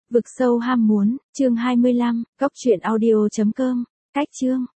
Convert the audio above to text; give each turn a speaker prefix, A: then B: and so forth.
A: Vực sâu ham muốn, chương 25, góc truyện audio.com, cách chương.